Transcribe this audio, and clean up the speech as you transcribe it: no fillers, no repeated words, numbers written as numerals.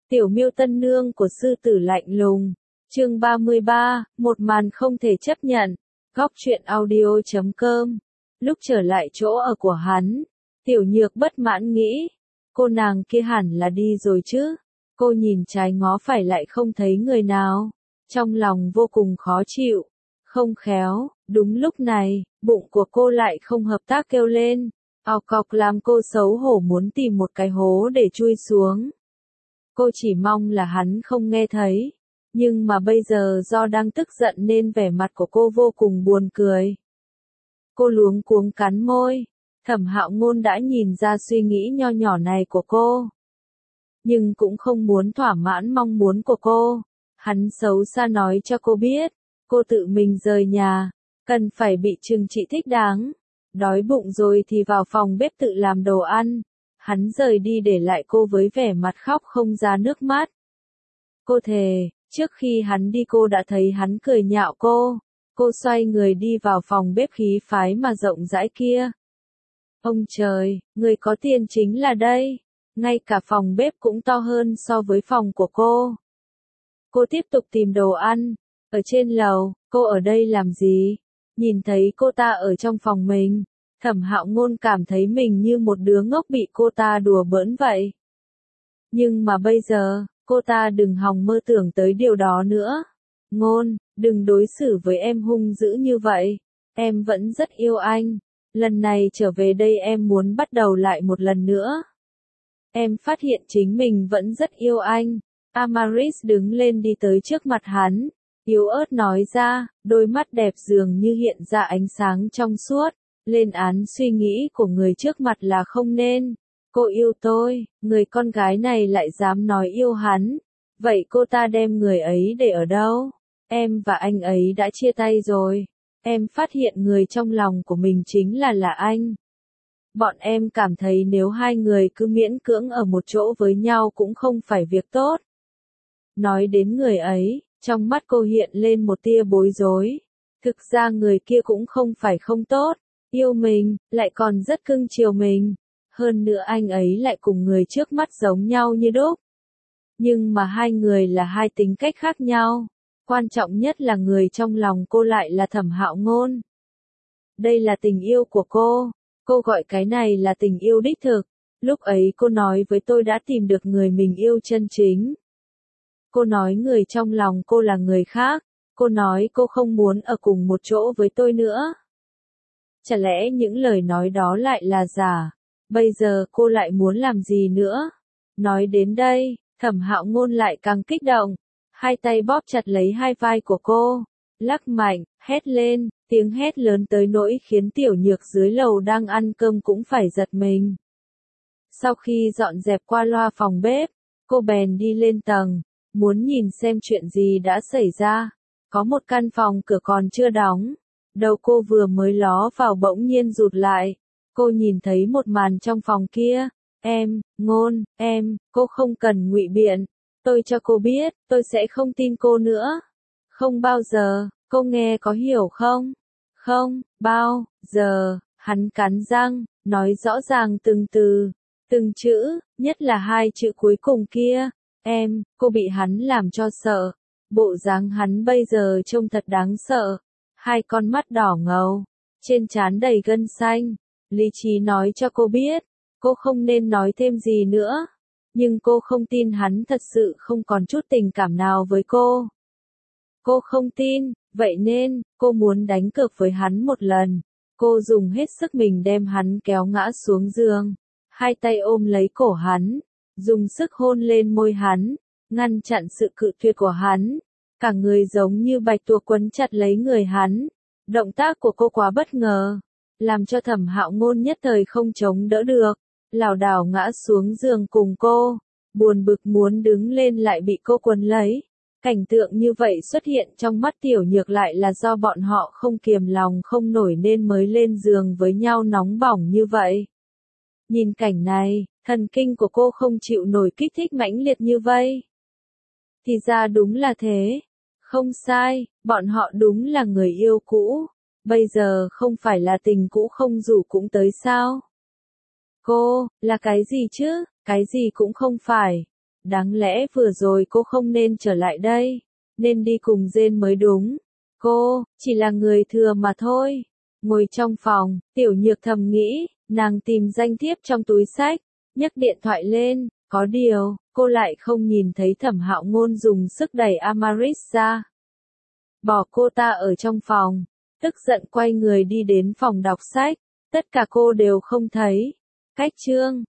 Tiểu Miêu tân nương của sư tử lạnh lùng. Chương 33, một màn không thể chấp nhận. Góc truyện audio.com. Lúc trở lại chỗ ở của hắn, Tiểu Nhược bất mãn nghĩ, cô nàng kia hẳn là đi rồi chứ. Cô nhìn trái ngó phải lại không thấy người nào, trong lòng vô cùng khó chịu. Không khéo, đúng lúc này, bụng của cô lại không hợp tác kêu lên, ọc cọc làm cô xấu hổ muốn tìm một cái hố để chui xuống. Cô chỉ mong là hắn không nghe thấy, nhưng mà bây giờ do đang tức giận nên vẻ mặt của cô vô cùng buồn cười. Cô luống cuống cắn môi, Thẩm Hạo Ngôn đã nhìn ra suy nghĩ nho nhỏ này của cô, nhưng cũng không muốn thỏa mãn mong muốn của cô. Hắn xấu xa nói cho cô biết, cô tự mình rời nhà, cần phải bị trừng trị thích đáng. Đói bụng rồi thì vào phòng bếp tự làm đồ ăn. Hắn rời đi để lại cô với vẻ mặt khóc không ra nước mắt. Cô thề, trước khi hắn đi cô đã thấy hắn cười nhạo cô. Cô xoay người đi vào phòng bếp khí phái mà rộng rãi kia. Ông trời, người có tiền chính là đây. Ngay cả phòng bếp cũng to hơn so với phòng của cô. Cô tiếp tục tìm đồ ăn. Ở trên lầu, cô ở đây làm gì? Nhìn thấy cô ta ở trong phòng mình, Thẩm Hạo Ngôn cảm thấy mình như một đứa ngốc bị cô ta đùa bỡn vậy. Nhưng mà bây giờ, cô ta đừng hòng mơ tưởng tới điều đó nữa. Ngôn, đừng đối xử với em hung dữ như vậy. Em vẫn rất yêu anh. Lần này trở về đây em muốn bắt đầu lại một lần nữa. Em phát hiện chính mình vẫn rất yêu anh. Amaris đứng lên đi tới trước mặt hắn, yếu ớt nói ra, đôi mắt đẹp dường như hiện ra ánh sáng trong suốt, lên án suy nghĩ của người trước mặt là không nên. Cô yêu tôi, người con gái này lại dám nói yêu hắn. Vậy cô ta đem người ấy để ở đâu? Em và anh ấy đã chia tay rồi. Em phát hiện người trong lòng của mình chính là anh. Bọn em cảm thấy nếu hai người cứ miễn cưỡng ở một chỗ với nhau cũng không phải việc tốt. Nói đến người ấy, trong mắt cô hiện lên một tia bối rối. Thực ra người kia cũng không phải không tốt, yêu mình, lại còn rất cưng chiều mình. Hơn nữa anh ấy lại cùng người trước mắt giống nhau như đúc. Nhưng mà hai người là hai tính cách khác nhau. Quan trọng nhất là người trong lòng cô lại là Thẩm Hạo Ngôn. Đây là tình yêu của cô gọi cái này là tình yêu đích thực. Lúc ấy cô nói với tôi đã tìm được người mình yêu chân chính. Cô nói người trong lòng cô là người khác. Cô nói cô không muốn ở cùng một chỗ với tôi nữa. Chả lẽ những lời nói đó lại là giả? Bây giờ cô lại muốn làm gì nữa? Nói đến đây, Thẩm Hạo Ngôn lại càng kích động. Hai tay bóp chặt lấy hai vai của cô, lắc mạnh, hét lên, tiếng hét lớn tới nỗi khiến Tiểu Nhược dưới lầu đang ăn cơm cũng phải giật mình. Sau khi dọn dẹp qua loa phòng bếp, cô bèn đi lên tầng, muốn nhìn xem chuyện gì đã xảy ra. Có một căn phòng cửa còn chưa đóng. Đầu cô vừa mới ló vào bỗng nhiên rụt lại. Cô nhìn thấy một màn trong phòng kia. Ngôn, cô không cần ngụy biện. Tôi cho cô biết, tôi sẽ không tin cô nữa. Không bao giờ, cô nghe có hiểu không? Không, bao giờ, hắn cắn răng, nói rõ ràng từng từ, từng chữ, nhất là hai chữ cuối cùng kia. Cô bị hắn làm cho sợ. Bộ dáng hắn bây giờ trông thật đáng sợ. Hai con mắt đỏ ngầu, trên trán đầy gân xanh. Lý trí nói cho cô biết, cô không nên nói thêm gì nữa. Nhưng cô không tin hắn thật sự không còn chút tình cảm nào với cô. Cô không tin, vậy nên, cô muốn đánh cược với hắn một lần. Cô dùng hết sức mình đem hắn kéo ngã xuống giường. Hai tay ôm lấy cổ hắn, dùng sức hôn lên môi hắn, ngăn chặn sự cự tuyệt của hắn. Cả người giống như bạch tuộc quấn chặt lấy người hắn. Động tác của cô quá bất ngờ, làm cho Thẩm Hạo Ngôn nhất thời không chống đỡ được, lảo đảo ngã xuống giường cùng cô, buồn bực muốn đứng lên lại bị cô quấn lấy. Cảnh tượng như vậy xuất hiện trong mắt Tiểu Nhược lại là do bọn họ không kiềm lòng không nổi nên mới lên giường với nhau nóng bỏng như vậy. Nhìn cảnh này, thần kinh của cô không chịu nổi kích thích mãnh liệt như vậy. Thì ra đúng là thế. Không sai, bọn họ đúng là người yêu cũ. Bây giờ không phải là tình cũ không rủ cũng tới sao? Cô, là cái gì chứ? Cái gì cũng không phải. Đáng lẽ vừa rồi cô không nên trở lại đây, nên đi cùng Jane mới đúng. Cô, chỉ là người thừa mà thôi. Ngồi trong phòng, Tiểu Nhược thầm nghĩ, nàng tìm danh thiếp trong túi xách, nhấc điện thoại lên, có điều, cô lại không nhìn thấy Thẩm Hạo Ngôn dùng sức đẩy Amaris ra. Bỏ cô ta ở trong phòng, tức giận quay người đi đến phòng đọc sách, tất cả cô đều không thấy. Cách chương